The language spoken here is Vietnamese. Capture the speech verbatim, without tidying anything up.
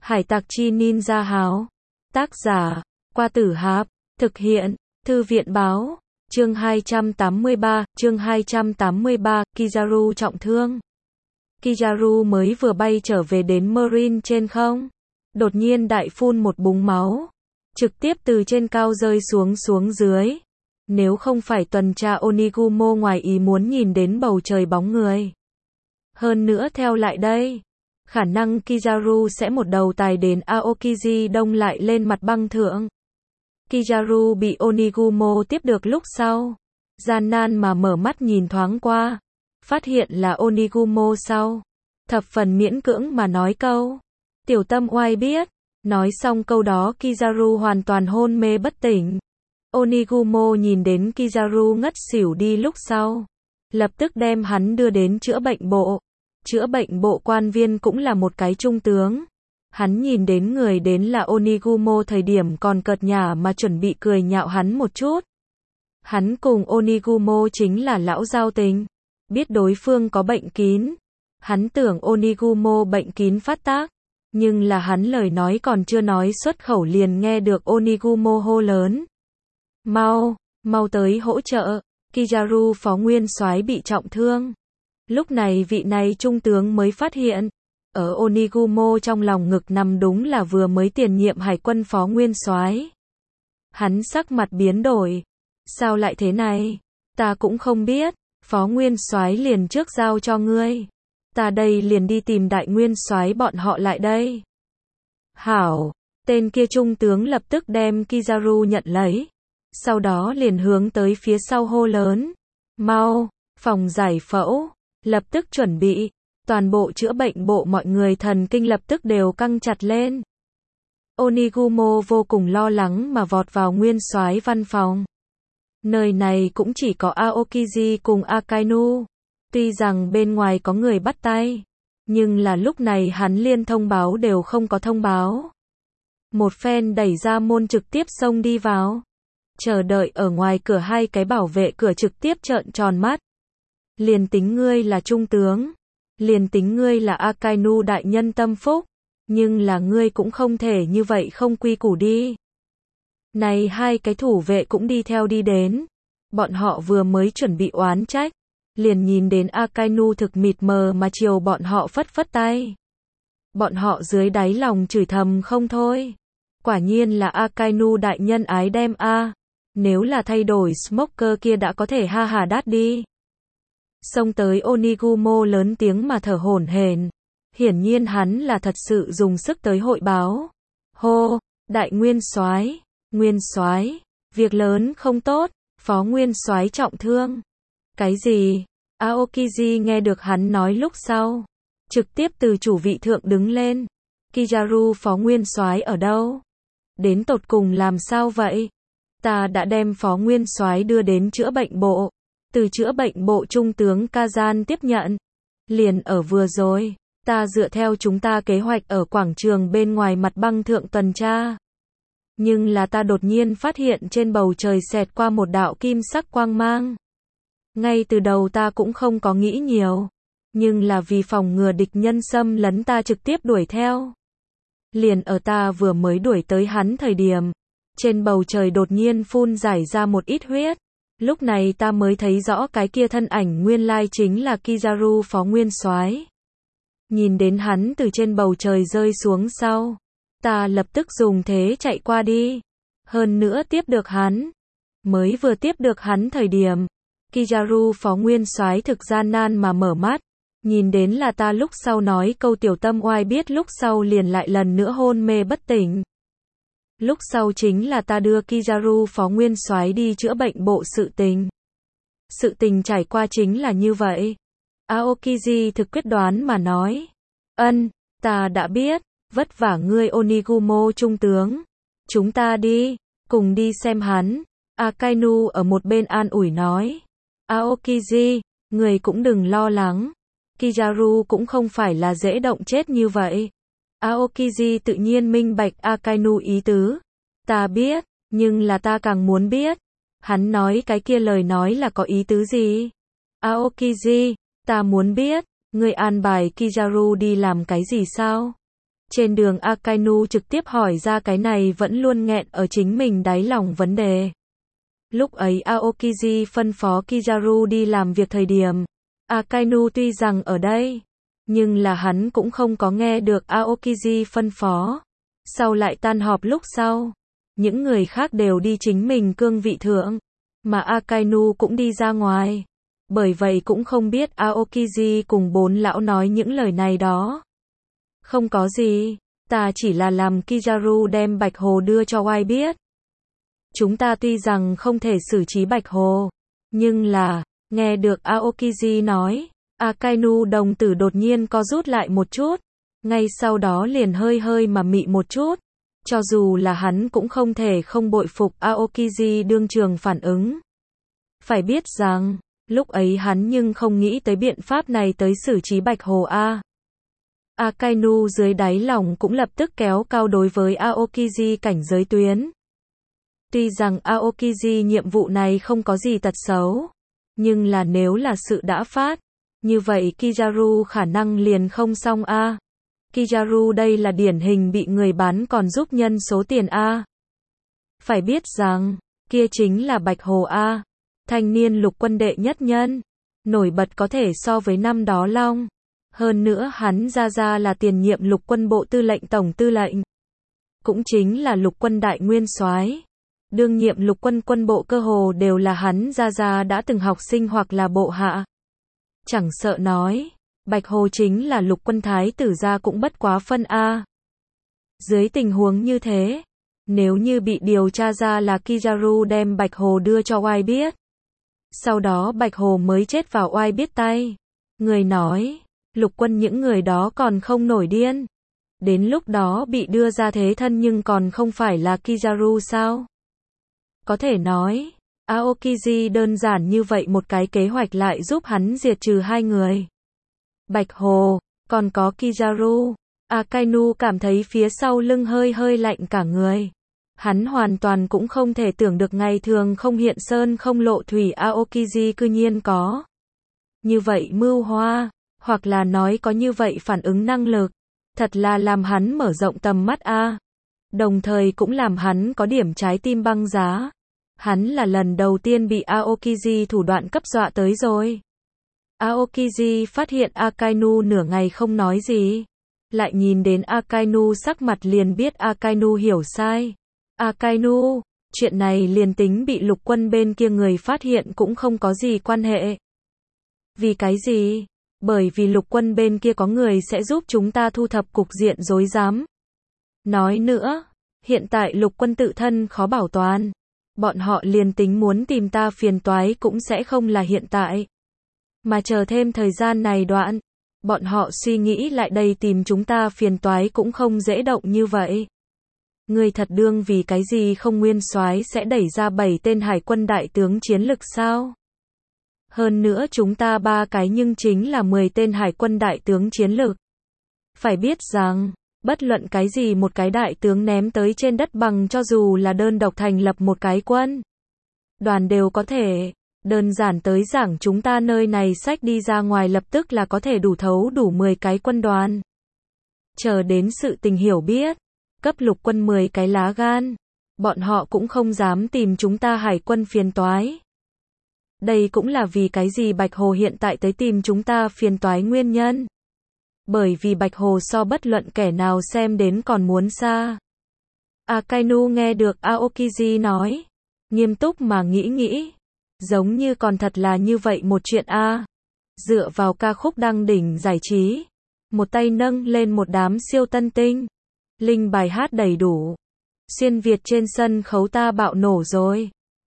Hải tặc chi ninja háo. Tác giả, Qua Tử Háp. Thực hiện, Thư viện báo. Chương hai trăm tám mươi ba, chương hai trăm tám mươi ba, Kizaru trọng thương. Kizaru mới vừa bay trở về đến Marine trên không. Đột nhiên đại phun một búng máu. Trực tiếp từ trên cao rơi xuống xuống dưới. Nếu không phải tuần tra Onigumo ngoài ý muốn nhìn đến bầu trời bóng người. Hơn nữa theo lại đây. Khả năng Kizaru sẽ một đầu tài đến Aokiji đông lại lên mặt băng thượng. Kizaru bị Onigumo tiếp được lúc sau. Gian nan mà mở mắt nhìn thoáng qua. Phát hiện là Onigumo sau. Thập phần miễn cưỡng mà nói câu. Tiểu tâm oai biết. Nói xong câu đó Kizaru hoàn toàn hôn mê bất tỉnh. Onigumo nhìn đến Kizaru ngất xỉu đi lúc sau. Lập tức đem hắn đưa đến chữa bệnh bộ. Chữa bệnh bộ quan viên cũng là một cái trung tướng. Hắn nhìn đến người đến là Onigumo thời điểm còn cợt nhả mà chuẩn bị cười nhạo hắn một chút. Hắn cùng Onigumo chính là lão giao tình. Biết đối phương có bệnh kín. Hắn tưởng Onigumo bệnh kín phát tác. Nhưng là hắn lời nói còn chưa nói xuất khẩu liền nghe được Onigumo hô lớn. Mau, mau tới hỗ trợ. Kizaru phó nguyên soái bị trọng thương. Lúc này vị này trung tướng mới phát hiện. Ở Onigumo trong lòng ngực nằm đúng là vừa mới tiền nhiệm hải quân phó nguyên soái. Hắn sắc mặt biến đổi. Sao lại thế này? Ta cũng không biết. Phó nguyên soái liền trước giao cho ngươi. Ta đây liền đi tìm đại nguyên soái bọn họ lại đây. Hảo. Tên kia trung tướng lập tức đem Kizaru nhận lấy. Sau đó liền hướng tới phía sau hô lớn. Mau, phòng giải phẫu. Lập tức chuẩn bị. Toàn bộ chữa bệnh bộ mọi người thần kinh lập tức đều căng chặt lên. Onigumo vô cùng lo lắng mà vọt vào nguyên soái văn phòng. Nơi này cũng chỉ có Aokiji cùng Akainu. Tuy rằng bên ngoài có người bắt tay. Nhưng là lúc này hắn liên thông báo đều không có thông báo. Một phen đẩy ra môn trực tiếp xông đi vào. Chờ đợi ở ngoài cửa hai cái bảo vệ cửa trực tiếp trợn tròn mắt. Liền tính ngươi là trung tướng. Liền tính ngươi là Akainu đại nhân tâm phúc. Nhưng là ngươi cũng không thể như vậy không quy củ đi. Này hai cái thủ vệ cũng đi theo đi đến. Bọn họ vừa mới chuẩn bị oán trách. Liền nhìn đến Akainu thực mịt mờ mà chiều bọn họ phất phất tay. Bọn họ dưới đáy lòng chửi thầm không thôi. Quả nhiên là Akainu đại nhân ái đem a. Nếu là thay đổi smoker kia đã có thể ha hà đát đi. Xông tới Onigumo lớn tiếng mà thở hổn hển. Hiển nhiên hắn là thật sự dùng sức tới hội báo. Hô, đại nguyên soái, nguyên soái, việc lớn không tốt, phó nguyên soái trọng thương. Cái gì? Aokiji nghe được hắn nói lúc sau, trực tiếp từ chủ vị thượng đứng lên. Kizaru phó nguyên soái ở đâu? Đến tột cùng làm sao vậy? Ta đã đem phó nguyên soái đưa đến chữa bệnh bộ. Từ chữa bệnh bộ trung tướng Kazan tiếp nhận. Liền ở vừa rồi, ta dựa theo chúng ta kế hoạch ở quảng trường bên ngoài mặt băng thượng tuần tra. Nhưng là ta đột nhiên phát hiện trên bầu trời xẹt qua một đạo kim sắc quang mang. Ngay từ đầu ta cũng không có nghĩ nhiều. Nhưng là vì phòng ngừa địch nhân xâm lấn ta trực tiếp đuổi theo. Liền ở ta vừa mới đuổi tới hắn thời điểm. Trên bầu trời đột nhiên phun giải ra một ít huyết. Lúc này ta mới thấy rõ cái kia thân ảnh nguyên lai chính là Kizaru phó nguyên soái. Nhìn đến hắn từ trên bầu trời rơi xuống sau. Ta lập tức dùng thế chạy qua đi. Hơn nữa tiếp được hắn. Mới vừa tiếp được hắn thời điểm. Kizaru phó nguyên soái thực gian nan mà mở mắt. Nhìn đến là ta lúc sau nói câu tiểu tâm oai biết lúc sau liền lại lần nữa hôn mê bất tỉnh. Lúc sau chính là ta đưa Kizaru phó nguyên soái đi chữa bệnh bộ sự tình. Sự tình trải qua chính là như vậy. Aokiji thực quyết đoán mà nói. Ân, ta đã biết, vất vả ngươi Onigumo trung tướng. Chúng ta đi, cùng đi xem hắn. Akainu ở một bên an ủi nói. Aokiji, người cũng đừng lo lắng. Kizaru cũng không phải là dễ động chết như vậy. Aokiji tự nhiên minh bạch Akainu ý tứ. Ta biết, nhưng là ta càng muốn biết. Hắn nói cái kia lời nói là có ý tứ gì? Aokiji, ta muốn biết, ngươi an bài Kizaru đi làm cái gì sao? Trên đường Akainu trực tiếp hỏi ra cái này vẫn luôn nghẹn ở chính mình đáy lòng vấn đề. Lúc ấy Aokiji phân phó Kizaru đi làm việc thời điểm, Akainu tuy rằng ở đây, nhưng là hắn cũng không có nghe được Aokiji phân phó. Sau lại tan họp lúc sau, những người khác đều đi chính mình cương vị thượng, mà Akainu cũng đi ra ngoài. Bởi vậy cũng không biết Aokiji cùng bốn lão nói những lời này đó. Không có gì, ta chỉ là làm Kizaru đem Bạch Hồ đưa cho Oai biết. Chúng ta tuy rằng không thể xử trí Bạch Hồ, nhưng là, nghe được Aokiji nói, Akainu đồng tử đột nhiên co rút lại một chút, ngay sau đó liền hơi hơi mà mị một chút. Cho dù là hắn cũng không thể không bội phục Aokiji đương trường phản ứng. Phải biết rằng, lúc ấy hắn nhưng không nghĩ tới biện pháp này tới xử trí Bạch Hồ a. Akainu dưới đáy lòng cũng lập tức kéo cao đối với Aokiji cảnh giới tuyến. Tuy rằng Aokiji nhiệm vụ này không có gì tật xấu, nhưng là nếu là sự đã phát, như vậy Kizaru khả năng liền không xong a. Kizaru đây là điển hình bị người bán còn giúp nhân số tiền a. Phải biết rằng, kia chính là Bạch Hồ a, thanh niên lục quân đệ nhất nhân, nổi bật có thể so với năm đó Long. Hơn nữa hắn ra ra là tiền nhiệm lục quân bộ tư lệnh tổng tư lệnh, cũng chính là lục quân đại nguyên soái. Đương nhiệm lục quân quân bộ cơ hồ đều là hắn ra ra đã từng học sinh hoặc là bộ hạ. Chẳng sợ nói, Bạch Hồ chính là lục quân thái tử gia cũng bất quá phân a. Dưới tình huống như thế, nếu như bị điều tra ra là Kizaru đem Bạch Hồ đưa cho Oai biết, sau đó Bạch Hồ mới chết vào Oai biết tay, người nói, lục quân những người đó còn không nổi điên. Đến lúc đó bị đưa ra thế thân nhưng còn không phải là Kizaru sao? Có thể nói, Aokiji đơn giản như vậy một cái kế hoạch lại giúp hắn diệt trừ hai người. Bạch Hồ, còn có Kizaru. Akainu cảm thấy phía sau lưng hơi hơi lạnh cả người. Hắn hoàn toàn cũng không thể tưởng được ngày thường không hiện sơn không lộ thủy Aokiji cư nhiên có như vậy mưu hoa, hoặc là nói có như vậy phản ứng năng lực. Thật là làm hắn mở rộng tầm mắt a. Đồng thời cũng làm hắn có điểm trái tim băng giá. Hắn là lần đầu tiên bị Aokiji thủ đoạn cấp dọa tới rồi. Aokiji phát hiện Akainu nửa ngày không nói gì. Lại nhìn đến Akainu sắc mặt liền biết Akainu hiểu sai. Akainu, chuyện này liền tính bị lục quân bên kia người phát hiện cũng không có gì quan hệ. Vì cái gì? Bởi vì lục quân bên kia có người sẽ giúp chúng ta thu thập cục diện rối rắm. Nói nữa, hiện tại lục quân tự thân khó bảo toàn. Bọn họ liền tính muốn tìm ta phiền toái cũng sẽ không là hiện tại. Mà chờ thêm thời gian này đoạn, bọn họ suy nghĩ lại đây tìm chúng ta phiền toái cũng không dễ động như vậy. Người thật đương vì cái gì không nguyên soái sẽ đẩy ra bảy tên hải quân đại tướng chiến lực sao? Hơn nữa chúng ta ba cái nhưng chính là mười tên hải quân đại tướng chiến lực. Phải biết rằng, bất luận cái gì một cái đại tướng ném tới trên đất bằng cho dù là đơn độc thành lập một cái quân đoàn đều có thể. Đơn giản tới giảng chúng ta nơi này xách đi ra ngoài lập tức là có thể đủ thấu đủ mười cái quân đoàn. Chờ đến sự tình hiểu biết, cấp lục quân mười cái lá gan, bọn họ cũng không dám tìm chúng ta hải quân phiền toái. Đây cũng là vì cái gì Bạch Hồ hiện tại tới tìm chúng ta phiền toái nguyên nhân. Bởi vì Bạch Hồ so bất luận kẻ nào xem đến còn muốn xa. Akainu nghe được Aokiji nói, nghiêm túc mà nghĩ nghĩ. Giống như còn thật là như vậy một chuyện a. Dựa vào ca khúc đăng đỉnh giải trí, một tay nâng lên một đám siêu tân tinh, linh bài hát đầy đủ. Xuyên Việt trên sân khấu ta bạo nổ rồi.